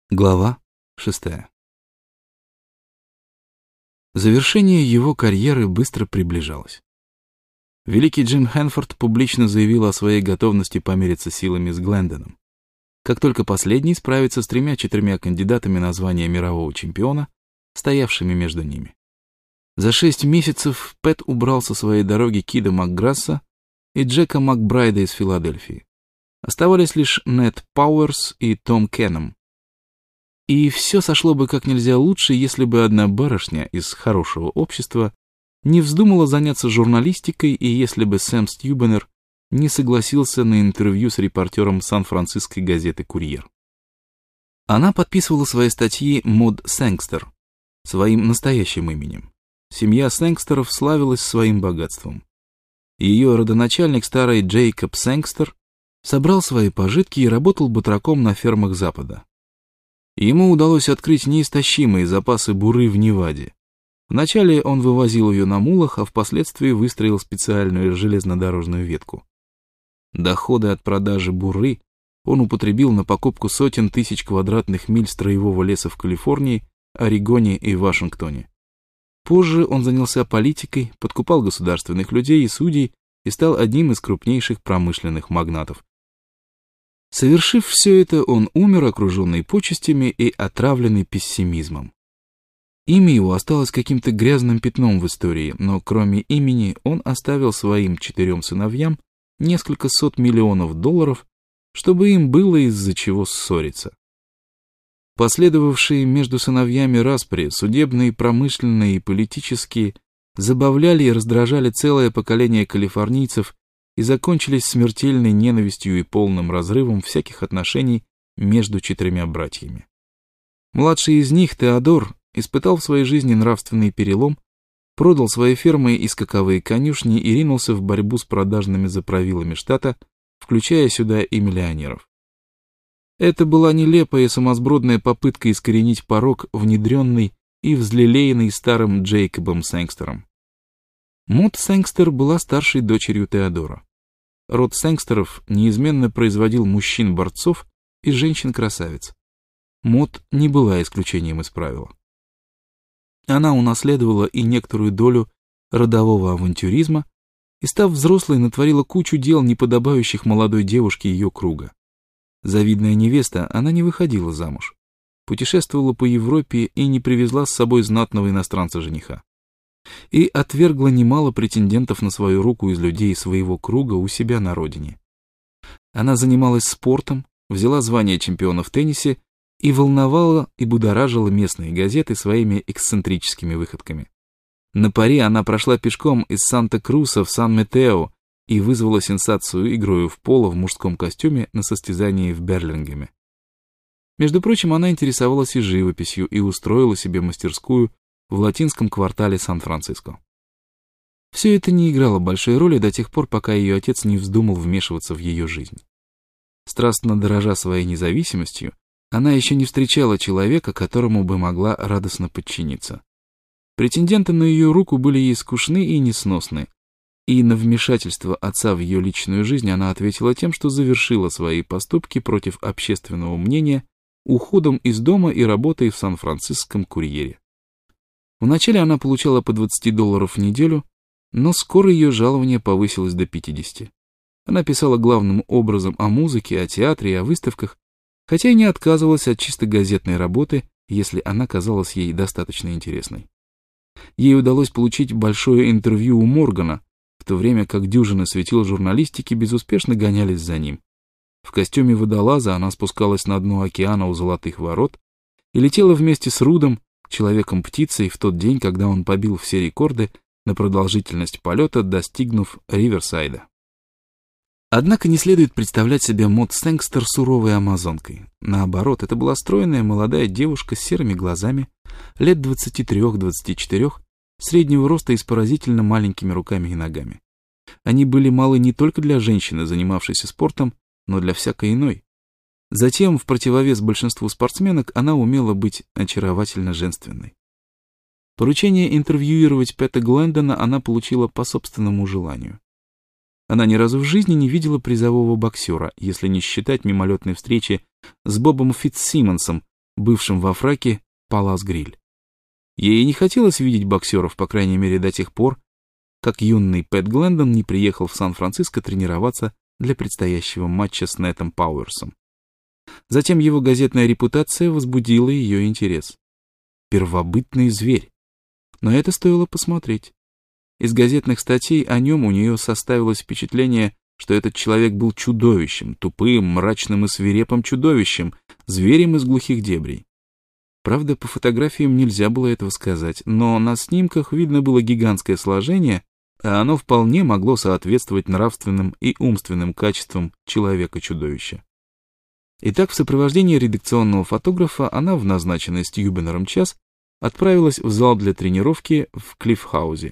Глава 6. Завершение его карьеры быстро приближалось. Великий Джим Хэнфорд публично заявил о своей готовности помериться силами с Глендоном. Как только последний справится с 3-4 кандидатами на звание мирового чемпиона, стоявшими между ними. За 6 месяцев Пэт убрал со своей дороги Кида Макграсса и Джека Макбрайда из Филадельфии. Оставались лишь Нэт Пауэрс и Том Кеннем. И все сошло бы как нельзя лучше, если бы одна барышня из хорошего общества не вздумала заняться журналистикой, и если бы Сэм Стьюбенер не согласился на интервью с репортером сан-франциской газеты «Курьер». Она подписывала свои статьи Мод Сэнгстер своим настоящим именем. Семья Сэнгстеров славилась своим богатством. Ее родоначальник, старый Джейкоб Сэнгстер, собрал свои пожитки и работал батраком на фермах Запада. Ему удалось открыть неистощимые запасы буры в Неваде. Вначале он вывозил ее на мулах, а впоследствии выстроил специальную железнодорожную ветку. Доходы от продажи буры он употребил на покупку сотен тысяч квадратных миль строевого леса в Калифорнии, Орегоне и Вашингтоне. Позже он занялся политикой, подкупал государственных людей и судей и стал одним из крупнейших промышленных магнатов. Совершив все это, он умер, окруженный почестями и отравленный пессимизмом. Имя его осталось каким-то грязным пятном в истории, но кроме имени он оставил своим 4 сыновьям несколько сот миллионов долларов, чтобы им было из-за чего ссориться. Последовавшие между сыновьями распри, судебные, промышленные и политические, забавляли и раздражали целое поколение калифорнийцев и закончились смертельной ненавистью и полным разрывом всяких отношений между 4 братьями. Младший из них, Теодор, испытал в своей жизни нравственный перелом, продал свои фермы и скаковые конюшни и ринулся в борьбу с продажными заправилами штата, включая сюда и миллионеров. Это была нелепая и сумасбродная попытка искоренить порок, внедренный и взлелеянный старым Джейкобом Сэнгстером. Мод Сэнгстер была старшей дочерью Теодора. Род Сэнгстеров неизменно производил мужчин-борцов и женщин-красавиц. Мод не была исключением из правила. Она унаследовала и некоторую долю родового авантюризма и, став взрослой, натворила кучу дел, не подобающих молодой девушке ее круга. Завидная невеста, она не выходила замуж, путешествовала по Европе и не привезла с собой знатного иностранца-жениха. И отвергла немало претендентов на свою руку из людей своего круга у себя на родине. Она занималась спортом, взяла звание чемпиона в теннисе и волновала и будоражила местные газеты своими эксцентрическими выходками. На паре она прошла пешком из Санта-Круса в Сан-Метео и вызвала сенсацию игрою в поло в мужском костюме на состязании в Берлингеме. Между прочим, она интересовалась и живописью и устроила себе мастерскую в латинском квартале Сан-Франциско. Все это не играло большой роли до тех пор, пока ее отец не вздумал вмешиваться в ее жизнь. Страстно дорожа своей независимостью, она еще не встречала человека, которому бы могла радостно подчиниться. Претенденты на ее руку были ей скучны и несносны, и на вмешательство отца в ее личную жизнь она ответила тем, что завершила свои поступки против общественного мнения уходом из дома и работой в Сан-Франциском «Курьере». Вначале она получала по $20 в неделю, но скоро ее жалование повысилось до 50. Она писала главным образом о музыке, о театре и о выставках, хотя и не отказывалась от чисто газетной работы, если она казалась ей достаточно интересной. Ей удалось получить большое интервью у Моргана, в то время как дюжины светил журналистики безуспешно гонялись за ним. В костюме водолаза она спускалась на дно океана у Золотых ворот и летела вместе с Рудом, Человеком-птицей, в тот день, когда он побил все рекорды на продолжительность полета, достигнув Риверсайда. Однако не следует представлять себе Мод Сэнгстер суровой амазонкой. Наоборот, это была стройная молодая девушка с серыми глазами, лет 23-24, среднего роста и с поразительно маленькими руками и ногами. Они были малы не только для женщины, занимавшейся спортом, но для всякой иной. Затем, в противовес большинству спортсменок, она умела быть очаровательно женственной. Поручение интервьюировать Пэта Глендона она получила по собственному желанию. Она ни разу в жизни не видела призового боксера, если не считать мимолетной встречи с Бобом Фитцсимонсом, бывшем во фраке Палас Гриль. Ей не хотелось видеть боксеров, по крайней мере до тех пор, как юный Пэт Глендон не приехал в Сан-Франциско тренироваться для предстоящего матча с Нэтом Пауэрсом. Затем его газетная репутация возбудила ее интерес. Первобытный зверь. Но это стоило посмотреть. Из газетных статей о нем у нее составилось впечатление, что этот человек был чудовищем, тупым, мрачным и свирепым чудовищем, зверем из глухих дебрей. Правда, по фотографиям нельзя было этого сказать, но на снимках видно было гигантское сложение, а оно вполне могло соответствовать нравственным и умственным качествам человека-чудовища. Итак, в сопровождении редакционного фотографа она в назначенный Стьюбенером час отправилась в зал для тренировки в Клиффхаузе.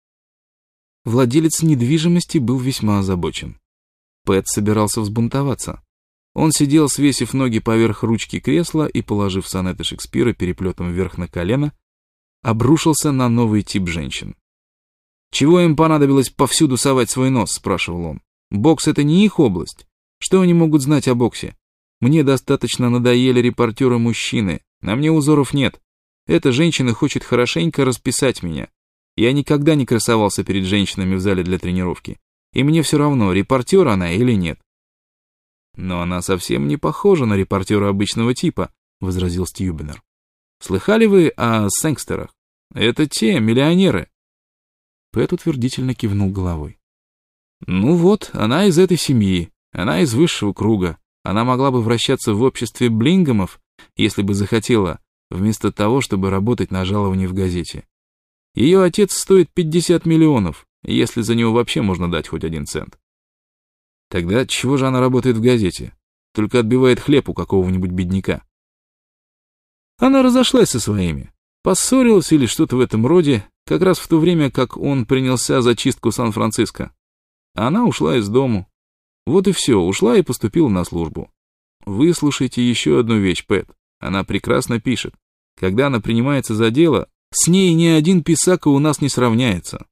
Владелец недвижимости был весьма озабочен. Пэт собирался взбунтоваться. Он сидел, свесив ноги поверх ручки кресла и, положив сонеты Шекспира переплетом вверх на колено, обрушился на новый тип женщин. «Чего им понадобилось повсюду совать свой нос?» — спрашивал он. «Бокс — это не их область. Что они могут знать о боксе? Мне достаточно надоели репортеры-мужчины, на мне узоров нет. Эта женщина хочет хорошенько расписать меня. Я никогда не красовался перед женщинами в зале для тренировки, и мне все равно, репортер она или нет». «Но она совсем не похожа на репортера обычного типа», — возразил Стьюбенер. «Слыхали вы о сэнгстерах? Это те, миллионеры». Пэт утвердительно кивнул головой. «Ну вот, она из этой семьи, она из высшего круга. Она могла бы вращаться в обществе Блингамов, если бы захотела, вместо того, чтобы работать на жаловании в газете. Ее отец стоит 50 миллионов, если за него вообще можно дать хоть 1 цент. Тогда чего же она работает в газете? Только отбивает хлеб у какого-нибудь бедняка. Она разошлась со своими, поссорилась или что-то в этом роде, как раз в то время, как он принялся за чистку Сан-Франциско. Она ушла из дому. Вот и все, ушла и поступила на службу. Выслушайте еще одну вещь, Пэт. Она прекрасно пишет. Когда она принимается за дело, с ней ни один писака у нас не сравняется».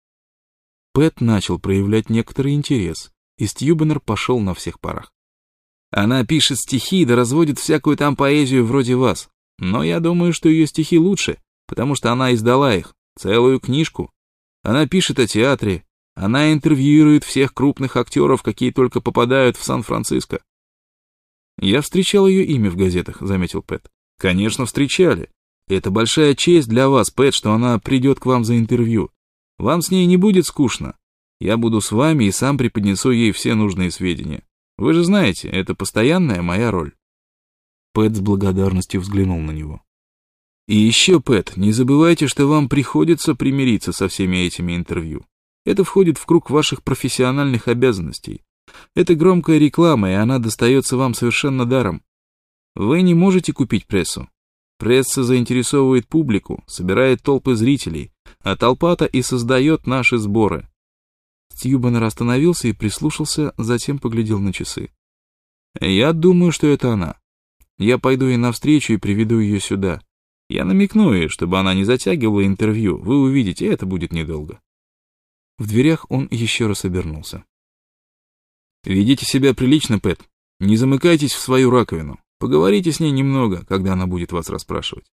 Пэт начал проявлять некоторый интерес, и Стьюбенер пошел на всех парах. «Она пишет стихи да разводит всякую там поэзию вроде вас. Но я думаю, что ее стихи лучше, потому что она издала их, целую книжку. Она пишет о театре, она интервьюирует всех крупных актеров, какие только попадают в Сан-Франциско». «Я встречал ее имя в газетах», — заметил Пэт. «Конечно, встречали. Это большая честь для вас, Пэт, что она придет к вам за интервью. Вам с ней не будет скучно. Я буду с вами и сам преподнесу ей все нужные сведения. Вы же знаете, это постоянная моя роль». Пэт с благодарностью взглянул на него. «И еще, Пэт, не забывайте, что вам приходится примириться со всеми этими интервью. Это входит в круг ваших профессиональных обязанностей. Это громкая реклама, и она достается вам совершенно даром. Вы не можете купить прессу. Пресса заинтересовывает публику, собирает толпы зрителей, а толпа-то и создает наши сборы». Стьюбенер остановился и прислушался, затем поглядел на часы. «Я думаю, что это она. Я пойду ей навстречу и приведу ее сюда. Я намекну ей, чтобы она не затягивала интервью. Вы увидите, это будет недолго». В дверях он еще раз обернулся. «Ведите себя прилично, Пэт. Не замыкайтесь в свою раковину. Поговорите с ней немного, когда она будет вас расспрашивать».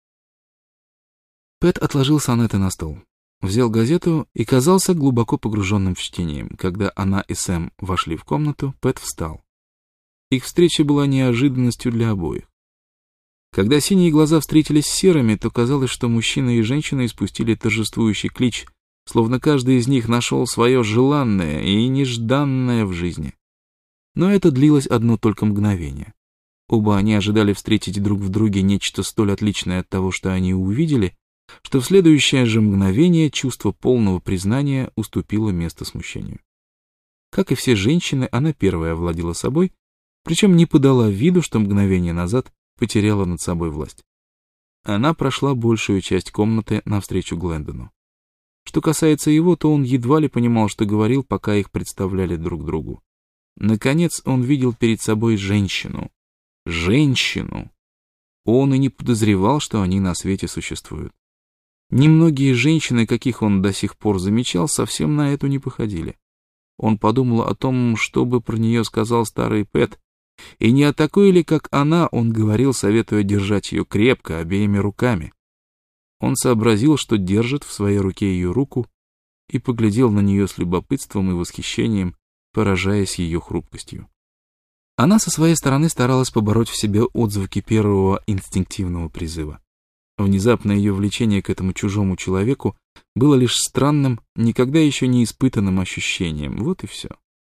Пэт отложил сонеты на стол, взял газету и казался глубоко погруженным в чтение. Когда она и Сэм вошли в комнату, Пэт встал. Их встреча была неожиданностью для обоих. Когда синие глаза встретились с серыми, то казалось, что мужчина и женщина испустили торжествующий клич, словно каждый из них нашел свое желанное и нежданное в жизни. Но это длилось одно только мгновение. Оба они ожидали встретить друг в друге нечто столь отличное от того, что они увидели, что в следующее же мгновение чувство полного признания уступило место смущению. Как и все женщины, она первая овладела собой, причем не подала виду, что мгновение назад потеряла над собой власть. Она прошла большую часть комнаты навстречу Глендону. Что касается его, то он едва ли понимал, что говорил, пока их представляли друг другу. Наконец он видел перед собой женщину. Женщину! Он и не подозревал, что они на свете существуют. Немногие женщины, каких он до сих пор замечал, совсем на эту не походили. Он подумал о том, что бы про нее сказал старый Пэт, И не о такой ли, как она, он говорил, советуя держать ее крепко, обеими руками. Он сообразил, что держит в своей руке ее руку, и поглядел на нее с любопытством и восхищением, поражаясь ее хрупкостью. Она со своей стороны старалась побороть в себе отзвуки первого инстинктивного призыва. Внезапное ее влечение к этому чужому человеку было лишь странным, никогда еще не испытанным ощущением, вот и все.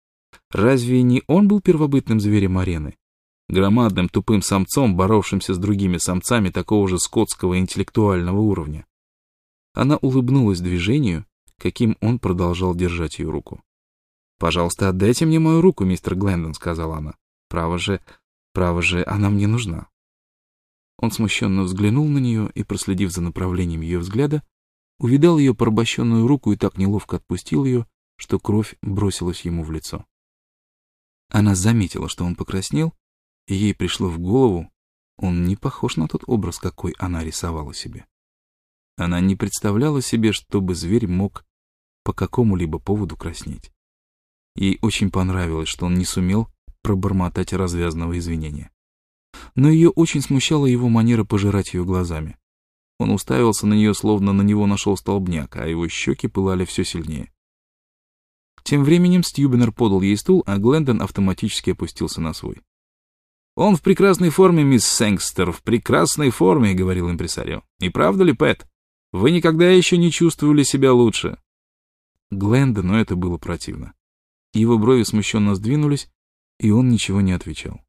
Разве не он был первобытным зверем арены? Громадным тупым самцом, боровшимся с другими самцами такого же скотского интеллектуального уровня? Она улыбнулась движению, каким он продолжал держать ее руку. «Пожалуйста, отдайте мне мою руку, мистер Глендон», — сказала она. Право же, она мне нужна». Он смущенно взглянул на нее и, проследив за направлением ее взгляда, увидал ее порабощенную руку и так неловко отпустил ее, что кровь бросилась ему в лицо. Она заметила, что он покраснел, и ей пришло в голову, он не похож на тот образ, какой она рисовала себе. Она не представляла себе, чтобы зверь мог по какому-либо поводу краснеть. Ей очень понравилось, что он не сумел пробормотать развязного извинения. Но ее очень смущала его манера пожирать ее глазами. Он уставился на нее, словно на него нашел столбняк, а его щеки пылали все сильнее. Тем временем Стьюбенер подал ей стул, а Глендон автоматически опустился на свой. «Он в прекрасной форме, мисс Сэнгстер, в прекрасной форме», — говорил импресарио. «Не правда ли, Пэт? Вы никогда еще не чувствовали себя лучше». Глендону это было противно. Его брови смущенно сдвинулись, и он ничего не отвечал.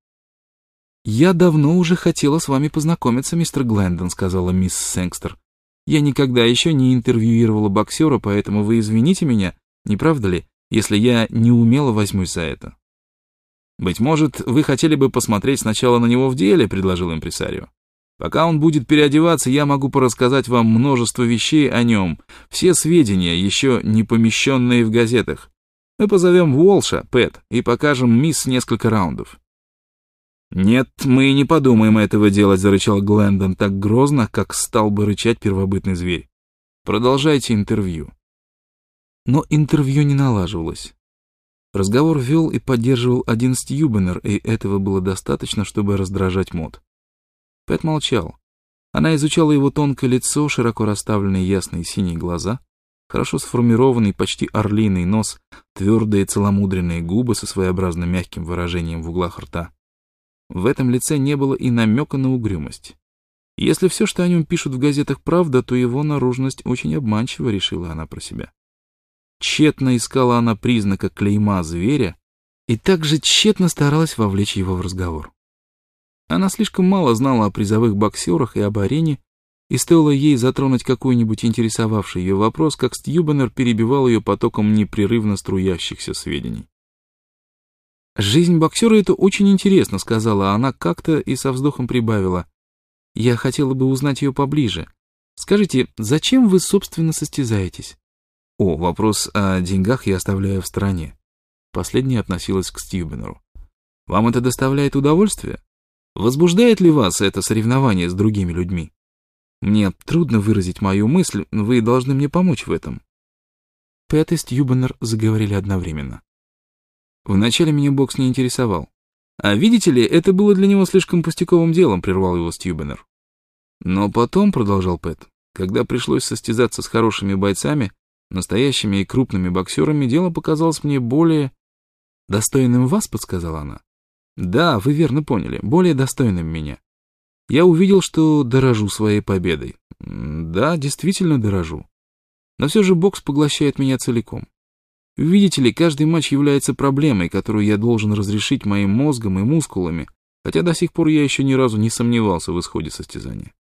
«Я давно уже хотела с вами познакомиться, мистер Глендон», — сказала мисс Сэнгстер. «Я никогда еще не интервьюировала боксера, поэтому вы извините меня, не правда ли, если я неумело возьмусь за это?» «Быть может, вы хотели бы посмотреть сначала на него в деле», — предложил импресарио. «Пока он будет переодеваться, я могу порассказать вам множество вещей о нем, все сведения, еще не помещенные в газетах. Мы позовем Уолша, Пэт, и покажем мисс несколько раундов». «Нет, мы не подумаем этого делать», — зарычал Глендон так грозно, как стал бы рычать первобытный зверь. «Продолжайте интервью». Но интервью не налаживалось. Разговор вел и поддерживал один Стьюбенер, и этого было достаточно, чтобы раздражать Мод. Пэт молчал. Она изучала его тонкое лицо, широко расставленные ясные синие глаза, хорошо сформированный, почти орлиный нос, твердые целомудренные губы со своеобразно мягким выражением в углах рта. В этом лице не было и намека на угрюмость. Если все, что о нем пишут в газетах, правда, то его наружность очень обманчива, решила она про себя. Тщетно искала она признака клейма зверя и также тщетно старалась вовлечь его в разговор. Она слишком мало знала о призовых боксерах и об арене, и стоило ей затронуть какой-нибудь интересовавший ее вопрос, как Стьюбенер перебивал ее потоком непрерывно струящихся сведений. «Жизнь боксера — это очень интересно», — сказала она как-то и со вздохом прибавила. «Я хотела бы узнать ее поближе. Скажите, зачем вы, собственно, состязаетесь?» «О, вопрос о деньгах я оставляю в стороне». Последняя относилась к Стьюбенеру. «Вам это доставляет удовольствие? Возбуждает ли вас это соревнование с другими людьми? Мне трудно выразить мою мысль, вы должны мне помочь в этом». Пэт и Стьюбенер заговорили одновременно. «Вначале меня бокс не интересовал. А видите ли, это было для него слишком пустяковым делом», — прервал его Стьюбенер. «Но потом», — продолжал Пэт, — «когда пришлось состязаться с хорошими бойцами, настоящими и крупными боксерами, дело показалось мне более...» «Достойным вас», — подсказала она. «Да, вы верно поняли, более достойным меня. Я увидел, что дорожу своей победой. Да, действительно дорожу. Но все же бокс поглощает меня целиком. Видите ли, каждый матч является проблемой, которую я должен разрешить моим мозгом и мускулами, хотя до сих пор я еще ни разу не сомневался в исходе состязания».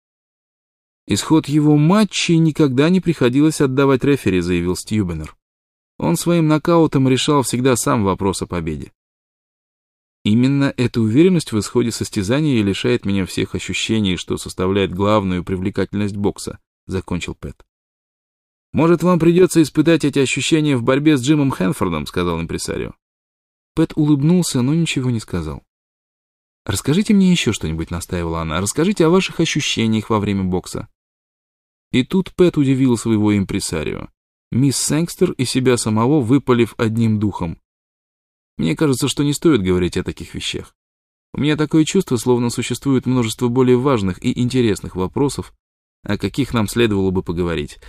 «Исход его матчей никогда не приходилось отдавать рефери», — заявил Стьюбенер. «Он своим нокаутом решал всегда сам вопрос о победе». «Именно эта уверенность в исходе состязания и лишает меня всех ощущений, что составляет главную привлекательность бокса», — закончил Пэт. «Может, вам придется испытать эти ощущения в борьбе с Джимом Хэнфордом», — сказал импресарио. Пэт улыбнулся, но ничего не сказал. «Расскажите мне еще что-нибудь», — настаивала она. «Расскажите о ваших ощущениях во время бокса». И тут Пэт удивил своего импресарио. Мисс Сэнгстер и себя самого выпалив одним духом. «Мне кажется, что не стоит говорить о таких вещах. У меня такое чувство, словно существует множество более важных и интересных вопросов, о каких нам следовало бы поговорить.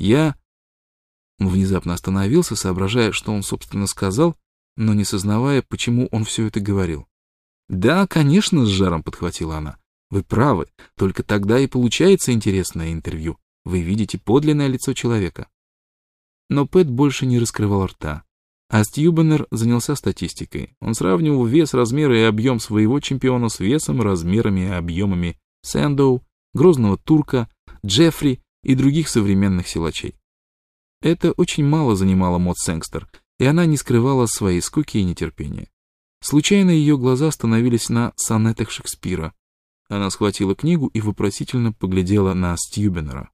Он внезапно остановился, соображая, что он, собственно, сказал, но не сознавая, почему он все это говорил. «Да, конечно», — с жаром подхватила она. «Вы правы, только тогда и получается интересное интервью. Вы видите подлинное лицо человека». Но Пэт больше не раскрывал рта. А Стьюбенер занялся статистикой. Он сравнивал вес, размеры и объем своего чемпиона с весом, размерами и объемами Сэндоу, Грозного Турка, Джеффри и других современных силачей. Это очень мало занимало Мод Сэнгстер, и она не скрывала своей скуки и нетерпения. Случайно ее глаза остановились на сонетах Шекспира. Она схватила книгу и вопросительно поглядела на Стьюбенера.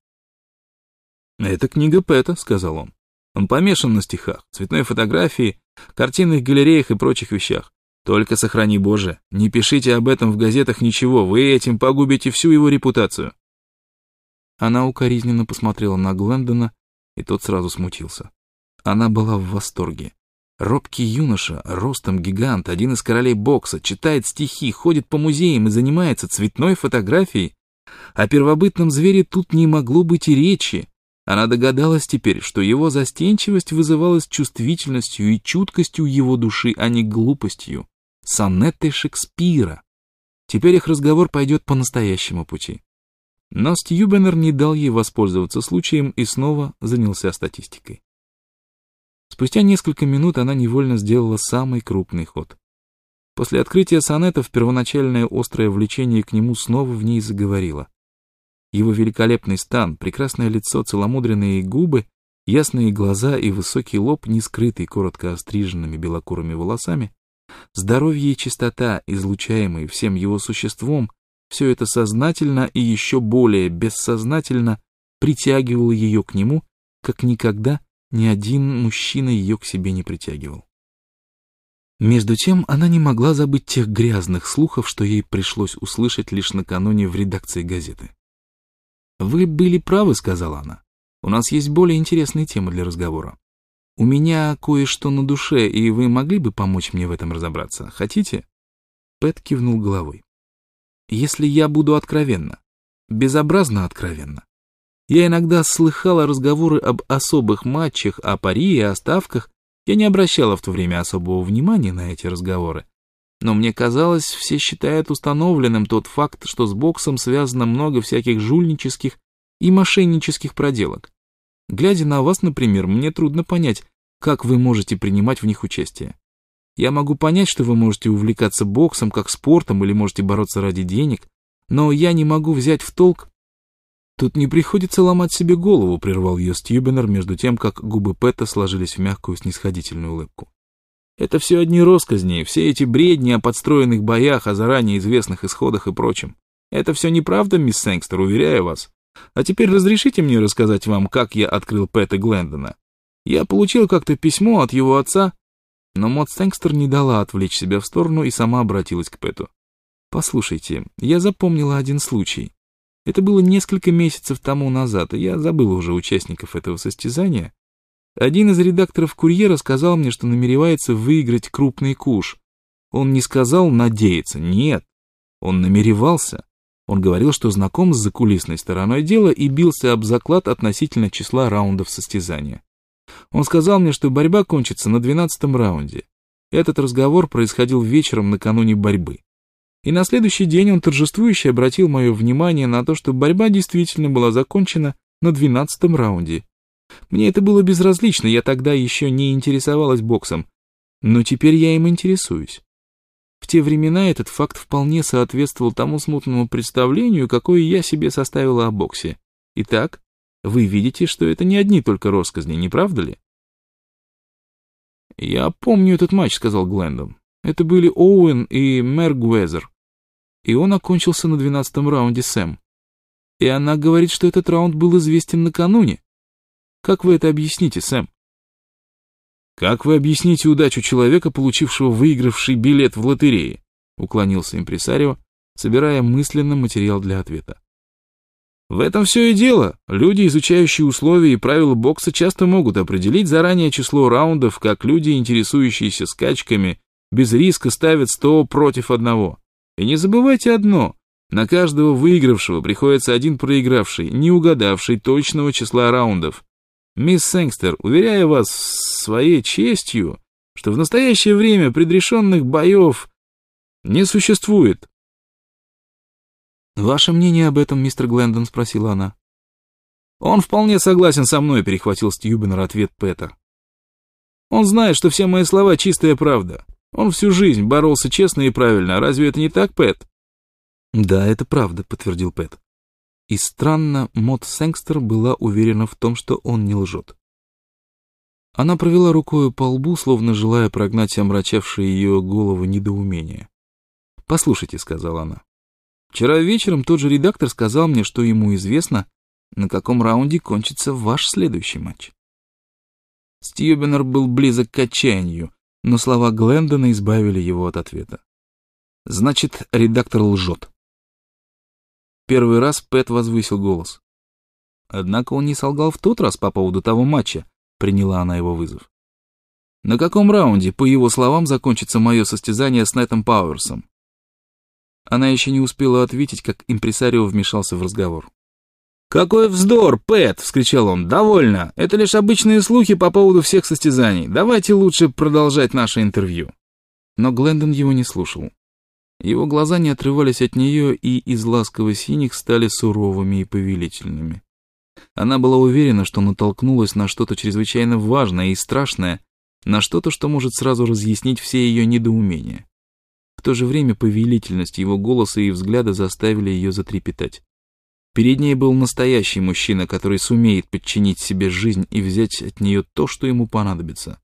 «Это книга Пэта», — сказал он. «Он помешан на стихах, цветной фотографии, картинных галереях и прочих вещах. Только сохрани Боже, не пишите об этом в газетах ничего, вы этим погубите всю его репутацию». Она укоризненно посмотрела на Глендона, и тот сразу смутился. Она была в восторге. Робкий юноша, ростом гигант, один из королей бокса, читает стихи, ходит по музеям и занимается цветной фотографией. О первобытном звере тут не могло быть и речи. Она догадалась теперь, что его застенчивость вызывалась чувствительностью и чуткостью его души, а не глупостью. Сонеты Шекспира. Теперь их разговор пойдет по настоящему пути. Но Стьюбенер не дал ей воспользоваться случаем и снова занялся статистикой. Спустя несколько минут она невольно сделала самый крупный ход. После открытия сонетов первоначальное острое влечение к нему снова в ней заговорило. Его великолепный стан, прекрасное лицо, целомудренные губы, ясные глаза и высокий лоб, не скрытый коротко остриженными белокурыми волосами, здоровье и чистота, излучаемые всем его существом, все это сознательно и еще более бессознательно притягивало ее к нему, как никогда ни один мужчина ее к себе не притягивал. Между тем она не могла забыть тех грязных слухов, что ей пришлось услышать лишь накануне в редакции газеты. «Вы были правы», — сказала она. «У нас есть более интересные темы для разговора. У меня кое-что на душе, и вы могли бы помочь мне в этом разобраться. Хотите?» Пэт кивнул головой. «Если я буду откровенна, безобразно откровенна. Я иногда слыхала разговоры об особых матчах, о пари и о ставках. Я не обращала в то время особого внимания на эти разговоры. Но мне казалось, все считают установленным тот факт, что с боксом связано много всяких жульнических и мошеннических проделок. Глядя на вас, например, мне трудно понять, как вы можете принимать в них участие. Я могу понять, что вы можете увлекаться боксом как спортом или можете бороться ради денег, но я не могу взять в толк. Тут не приходится ломать себе голову, прервал ее Стьюбенер, между тем, как губы Пэта сложились в мягкую снисходительную улыбку. Это все одни россказни, все эти бредни о подстроенных боях, о заранее известных исходах и прочем. Это все неправда, мисс Сэнгстер, уверяю вас. А теперь разрешите мне рассказать вам, как я открыл Пэта Глендона. Я получил как-то письмо от его отца, но Мод Сэнгстер не дала отвлечь себя в сторону и сама обратилась к Пэту. Послушайте, я запомнила один случай. Это было несколько месяцев тому назад, и я забыла уже участников этого состязания. Один из редакторов «Курьера» сказал мне, что намеревается выиграть крупный куш. Он не сказал «надеяться», нет, он намеревался. Он говорил, что знаком с закулисной стороной дела и бился об заклад относительно числа раундов состязания. Он сказал мне, что борьба кончится на 12-м раунде. Этот разговор происходил вечером накануне борьбы. И на следующий день он торжествующе обратил мое внимание на то, что борьба действительно была закончена на 12-м раунде. Мне это было безразлично, я тогда еще не интересовалась боксом, но теперь я им интересуюсь. В те времена этот факт вполне соответствовал тому смутному представлению, какое я себе составила о боксе. Итак, вы видите, что это не одни только россказни, не правда ли? «Я помню этот матч», — сказал Глендон. «Это были Оуэн и Мергуэзер. И он окончился на 12-м раунде, Сэм. И она говорит, что этот раунд был известен накануне. Как вы это объясните, Сэм?» «Как вы объясните удачу человека, получившего выигравший билет в лотерее?» — уклонился импресарио, собирая мысленно материал для ответа. «В этом все и дело. Люди, изучающие условия и правила бокса, часто могут определить заранее число раундов, как люди, интересующиеся скачками, без риска ставят 100 против 1. И не забывайте одно. На каждого выигравшего приходится один проигравший, не угадавший точного числа раундов. Мисс Сэнгстер, уверяю вас своей честью, что в настоящее время предрешенных боев не существует. «Ваше мнение об этом, мистер Глендон?» — спросила она. «Он вполне согласен со мной», — перехватил Стьюбенер ответ Пэта. «Он знает, что все мои слова — чистая правда. Он всю жизнь боролся честно и правильно. Разве это не так, Пэт?» «Да, это правда», — подтвердил Пэт. И странно, Мод Сэнгстер была уверена в том, что он не лжет. Она провела рукою по лбу, словно желая прогнать омрачавшее ее голову недоумение. «Послушайте», — сказала она. «Вчера вечером тот же редактор сказал мне, что ему известно, на каком раунде кончится ваш следующий матч». Стьюбенер был близок к отчаянию, но слова Глендона избавили его от ответа. «Значит, редактор лжет». Первый раз Пэт возвысил голос. Однако он не солгал в тот раз по поводу того матча, приняла она его вызов. «На каком раунде, по его словам, закончится мое состязание с Нэтом Пауэрсом?» Она еще не успела ответить, как импресарио вмешался в разговор. «Какой вздор, Пэт!» — вскричал он. «Довольно! Это лишь обычные слухи по поводу всех состязаний. Давайте лучше продолжать наше интервью». Но Глендон его не слушал. Его глаза не отрывались от нее и из ласково-синих стали суровыми и повелительными. Она была уверена, что натолкнулась на что-то чрезвычайно важное и страшное, на что-то, что может сразу разъяснить все ее недоумения. В то же время повелительность его голоса и взгляда заставили ее затрепетать. Перед ней был настоящий мужчина, который сумеет подчинить себе жизнь и взять от нее то, что ему понадобится.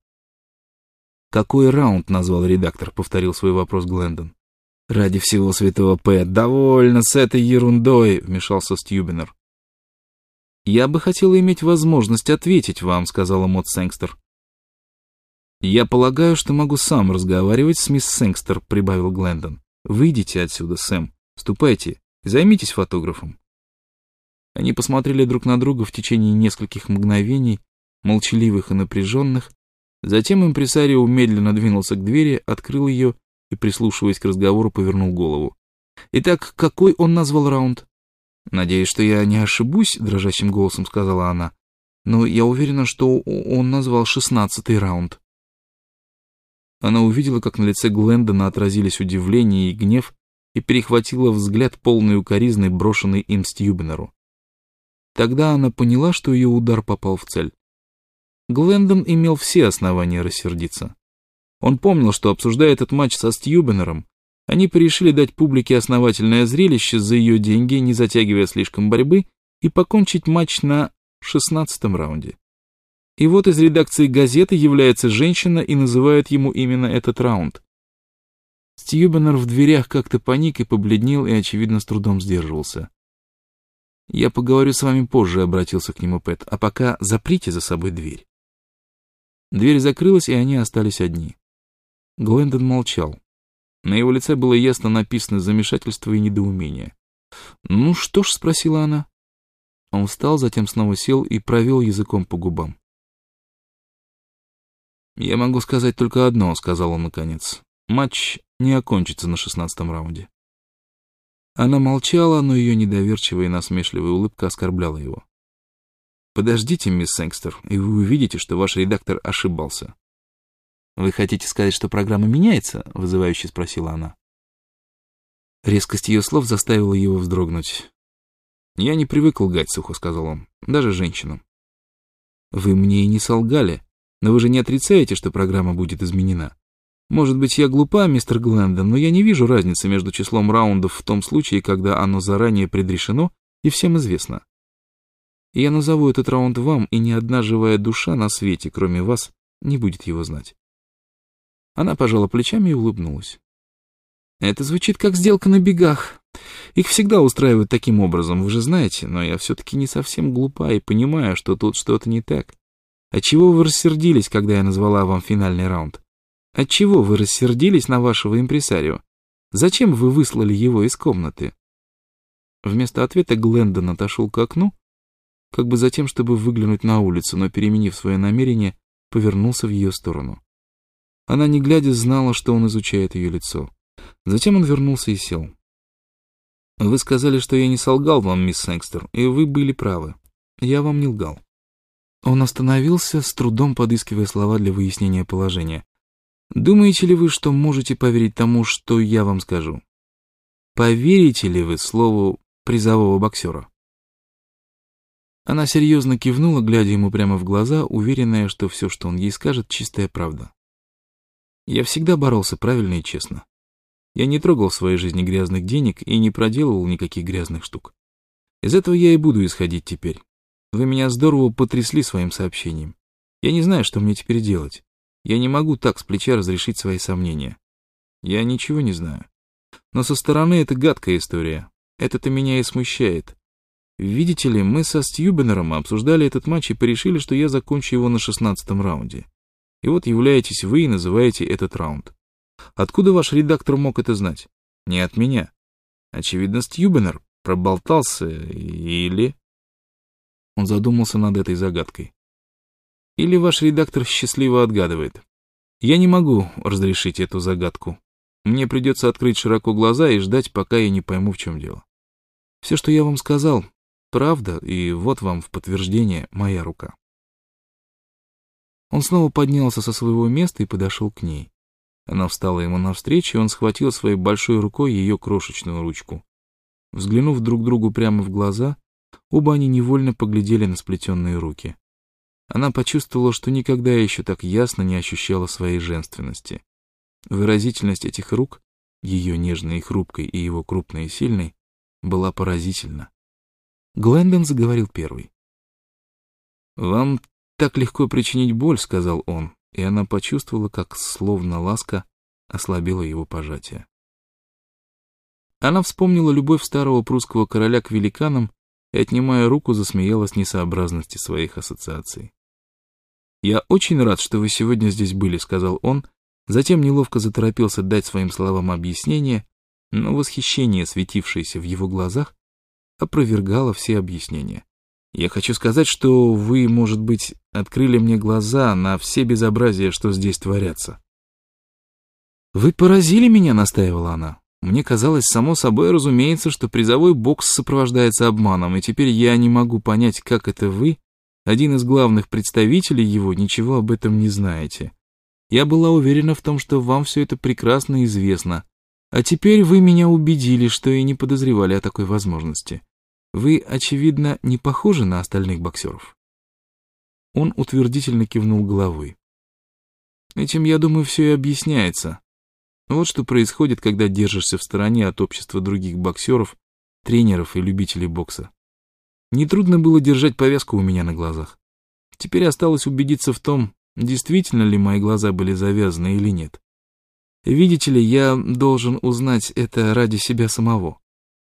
«Какой раунд?» — назвал редактор, — повторил свой вопрос Глендон. «Ради всего святого, Пэт, довольно с этой ерундой», — вмешался Стьюбенер. «Я бы хотела иметь возможность ответить вам», — сказала Мод Сэнгстер. «Я полагаю, что могу сам разговаривать с мисс Сэнгстер», — прибавил Глендон. «Выйдите отсюда, Сэм, ступайте, займитесь фотографом». Они посмотрели друг на друга в течение нескольких мгновений, молчаливых и напряженных. Затем импресарио медленно двинулся к двери, открыл ее и, прислушиваясь к разговору, повернул голову. «Итак, какой он назвал раунд?» «Надеюсь, что я не ошибусь», — дрожащим голосом сказала она. «Но я уверена, что он назвал 16-й раунд». Она увидела, как на лице Глендона отразились удивление и гнев, и перехватила взгляд полный укоризны, брошенный им Стьюбенеру. Тогда она поняла, что ее удар попал в цель. Глендон имел все основания рассердиться. Он помнил, что, обсуждая этот матч со Стьюбенером, они порешили дать публике основательное зрелище за ее деньги, не затягивая слишком борьбы, и покончить матч на 16-м раунде. И вот из редакции газеты является женщина и называет ему именно этот раунд. Стьюбенер в дверях как-то паник и побледнел, и, очевидно, с трудом сдерживался. «Я поговорю с вами позже», — обратился к нему Пэт, «а пока заприте за собой дверь». Дверь закрылась, и они остались одни. Глендон молчал. На его лице было ясно написано замешательство и недоумение. «Ну что ж?» — спросила она. Он встал, затем снова сел и провел языком по губам. «Я могу сказать только одно», — сказал он наконец. «Матч не окончится на 16-м раунде». Она молчала, но ее недоверчивая и насмешливая улыбка оскорбляла его. «Подождите, мисс Сэнгстер, и вы увидите, что ваш редактор ошибался». «Вы хотите сказать, что программа меняется?» — вызывающе спросила она. Резкость ее слов заставила его вздрогнуть. «Я не привык лгать», — сухо сказал он, — «даже женщинам». «Вы мне и не солгали, но вы же не отрицаете, что программа будет изменена. Может быть, я глупа, мистер Глендон, но я не вижу разницы между числом раундов в том случае, когда оно заранее предрешено и всем известно. Я назову этот раунд вам, и ни одна живая душа на свете, кроме вас, не будет его знать». Она пожала плечами и улыбнулась. «Это звучит как сделка на бегах. Их всегда устраивают таким образом, вы же знаете, но я все-таки не совсем глупа и понимаю, что тут что-то не так. Отчего вы рассердились, когда я назвала вам финальный раунд? Отчего вы рассердились на вашего импресарио? Зачем вы выслали его из комнаты?» Вместо ответа Глендон отошел к окну, как бы за тем, чтобы выглянуть на улицу, но, переменив свое намерение, повернулся в ее сторону. Она, не глядя, знала, что он изучает ее лицо. Затем он вернулся и сел. «Вы сказали, что я не солгал вам, мисс Сэнгстер, и вы были правы. Я вам не лгал». Он остановился, с трудом подыскивая слова для выяснения положения. «Думаете ли вы, что можете поверить тому, что я вам скажу? Поверите ли вы слову призового боксера?» Она серьезно кивнула, глядя ему прямо в глаза, уверенная, что все, что он ей скажет, чистая правда. «Я всегда боролся правильно и честно. Я не трогал в своей жизни грязных денег и не проделывал никаких грязных штук. Из этого я и буду исходить теперь. Вы меня здорово потрясли своим сообщением. Я не знаю, что мне теперь делать. Я не могу так с плеча разрешить свои сомнения. Я ничего не знаю. Но со стороны это гадкая история. Это-то меня и смущает. Видите ли, мы со Стьюбенером обсуждали этот матч и порешили, что я закончу его на 16-м раунде. И вот являетесь вы и называете этот раунд. Откуда ваш редактор мог это знать? Не от меня. Очевидно, Стьюбенер проболтался или... Он задумался над этой загадкой. Или ваш редактор счастливо отгадывает. Я не могу разрешить эту загадку. Мне придется открыть широко глаза и ждать, пока я не пойму, в чем дело. Все, что я вам сказал, правда, и вот вам в подтверждение моя рука. Он снова поднялся со своего места и подошел к ней. Она встала ему навстречу, и он схватил своей большой рукой ее крошечную ручку. Взглянув друг другу прямо в глаза, оба они невольно поглядели на сплетенные руки. Она почувствовала, что никогда еще так ясно не ощущала своей женственности. Выразительность этих рук, ее нежной и хрупкой и его крупной и сильной, была поразительна. Глэндон заговорил первый. «Вам так легко причинить боль», — сказал он, и она почувствовала, как словно ласка ослабила его пожатие. Она вспомнила любовь старого прусского короля к великанам и, отнимая руку, засмеялась несообразности своих ассоциаций. «Я очень рад, что вы сегодня здесь были», — сказал он, затем неловко заторопился дать своим словам объяснение, но восхищение, светившееся в его глазах, опровергало все объяснения. «Я хочу сказать, что вы, может быть, открыли мне глаза на все безобразия, что здесь творятся». «Вы поразили меня», — настаивала она. «Мне казалось, само собой разумеется, что призовой бокс сопровождается обманом, и теперь я не могу понять, как это вы, один из главных представителей его, ничего об этом не знаете. Я была уверена в том, что вам все это прекрасно известно, а теперь вы меня убедили, что и не подозревали о такой возможности. Вы, очевидно, не похожи на остальных боксеров». Он утвердительно кивнул головой. «Этим, я думаю, все и объясняется. Вот что происходит, когда держишься в стороне от общества других боксеров, тренеров и любителей бокса. Нетрудно было держать повязку у меня на глазах. Теперь осталось убедиться в том, действительно ли мои глаза были завязаны или нет. Видите ли, я должен узнать это ради себя самого».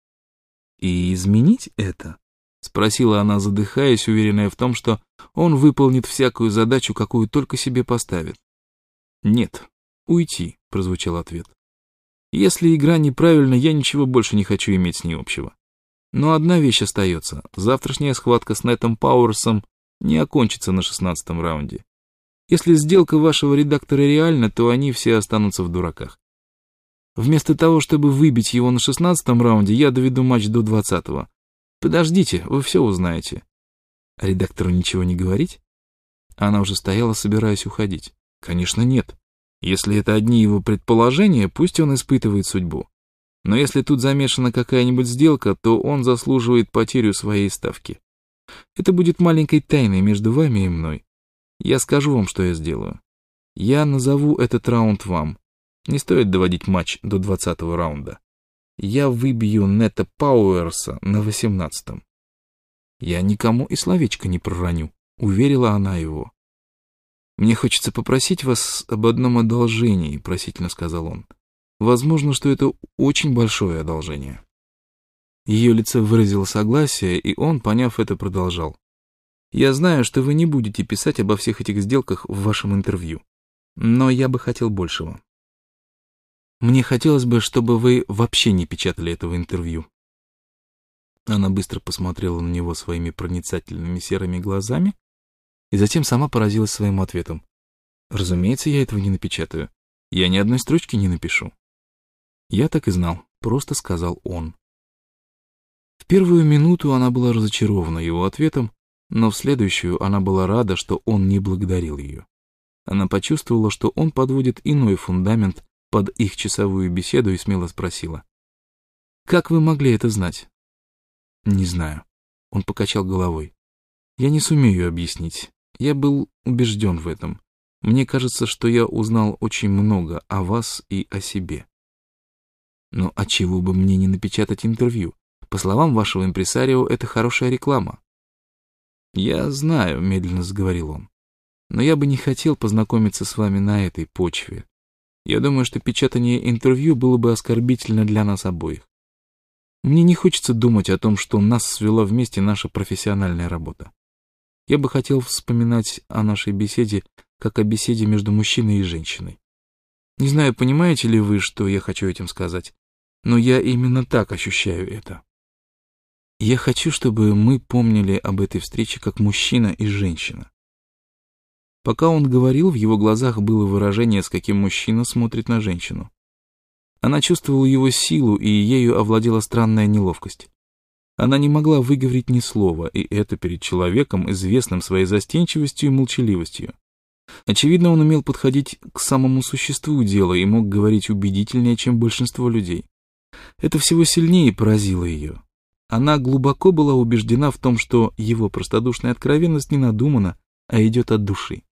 «И изменить это?» — спросила она, задыхаясь, уверенная в том, что он выполнит всякую задачу, какую только себе поставит. «Нет, уйти», — прозвучал ответ. «Если игра неправильна, я ничего больше не хочу иметь с ней общего. Но одна вещь остается. Завтрашняя схватка с Нэтом Пауэрсом не окончится на 16-м раунде. Если сделка вашего редактора реальна, то они все останутся в дураках. Вместо того, чтобы выбить его на 16-м раунде, я доведу матч до 20-го. Подождите, вы все узнаете». «А редактору ничего не говорить?» Она уже стояла, собираясь уходить. «Конечно, нет. Если это одни его предположения, пусть он испытывает судьбу. Но если тут замешана какая-нибудь сделка, то он заслуживает потерю своей ставки. Это будет маленькой тайной между вами и мной. Я скажу вам, что я сделаю. Я назову этот раунд вам. Не стоит доводить матч до 20-го раунда. Я выбью Нэта Пауэрса на 18-м. Я никому и словечко не пророню», — уверила она его. «Мне хочется попросить вас об одном одолжении», — просительно сказал он. «Возможно, что это очень большое одолжение». Ее лицо выразило согласие, и он, поняв это, продолжал. «Я знаю, что вы не будете писать обо всех этих сделках в вашем интервью, но я бы хотел большего. Мне хотелось бы, чтобы вы вообще не печатали этого интервью». Она быстро посмотрела на него своими проницательными серыми глазами и затем сама поразилась своим ответом. «Разумеется, я этого не напечатаю. Я ни одной строчки не напишу». «Я так и знал», — просто сказал он. В первую минуту она была разочарована его ответом, но в следующую она была рада, что он не благодарил ее. Она почувствовала, что он подводит иной фундамент под их часовую беседу и смело спросила: «Как вы могли это знать?» «Не знаю». Он покачал головой. «Я не сумею объяснить. Я был убежден в этом. Мне кажется, что я узнал очень много о вас и о себе». «Но отчего бы мне не напечатать интервью? По словам вашего импресарио, это хорошая реклама». «Я знаю», — медленно заговорил он, «но я бы не хотел познакомиться с вами на этой почве. Я думаю, что печатание интервью было бы оскорбительно для нас обоих. Мне не хочется думать о том, что нас свела вместе наша профессиональная работа. Я бы хотел вспоминать о нашей беседе как о беседе между мужчиной и женщиной. Не знаю, понимаете ли вы, что я хочу этим сказать, но я именно так ощущаю это. Я хочу, чтобы мы помнили об этой встрече как мужчина и женщина». Пока он говорил, в его глазах было выражение, с каким мужчина смотрит на женщину. Она чувствовала его силу, и ею овладела странная неловкость. Она не могла выговорить ни слова, и это перед человеком, известным своей застенчивостью и молчаливостью. Очевидно, он умел подходить к самому существу дела и мог говорить убедительнее, чем большинство людей. Это всего сильнее поразило ее. Она глубоко была убеждена в том, что его простодушная откровенность не надумана, а идет от души.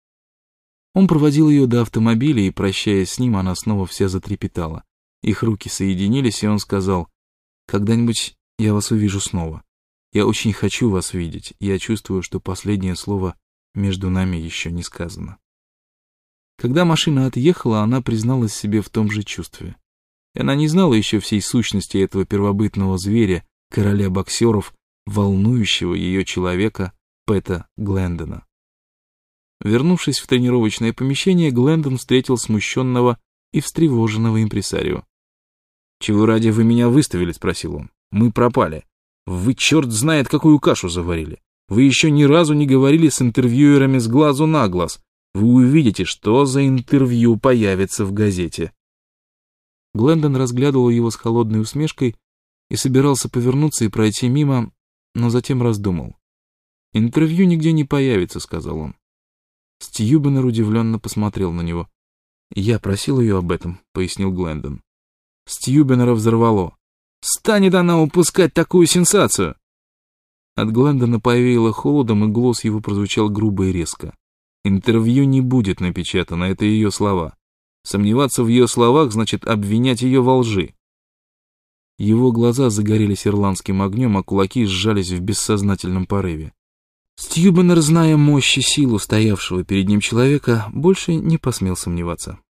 Он проводил ее до автомобиля, и, прощаясь с ним, она снова вся затрепетала. Их руки соединились, и он сказал: «Когда-нибудь я вас увижу снова. Я очень хочу вас видеть. Я чувствую, что последнее слово между нами еще не сказано». Когда машина отъехала, она призналась себе в том же чувстве. И она не знала еще всей сущности этого первобытного зверя, короля боксеров, волнующего ее человека Пэта Глендона. Вернувшись в тренировочное помещение, Глендон встретил смущенного и встревоженного импресарио. «Чего ради вы меня выставили?» — спросил он. «Мы пропали. Вы черт знает, какую кашу заварили. Вы еще ни разу не говорили с интервьюерами с глазу на глаз. Вы увидите, что за интервью появится в газете». Глендон разглядывал его с холодной усмешкой и собирался повернуться и пройти мимо, но затем раздумал. «Интервью нигде не появится», — сказал он. Стьюбенер удивленно посмотрел на него. «Я просил ее об этом», — пояснил Глендон. Стьюбенера взорвало. «Станет она упускать такую сенсацию!» От Глендона повеяло холодом, и голос его прозвучал грубо и резко. «Интервью не будет напечатано, это ее слова. Сомневаться в ее словах значит обвинять ее во лжи». Его глаза загорелись ирландским огнем, а кулаки сжались в бессознательном порыве. Стьюбенер, зная мощь и силу стоявшего перед ним человека, больше не посмел сомневаться.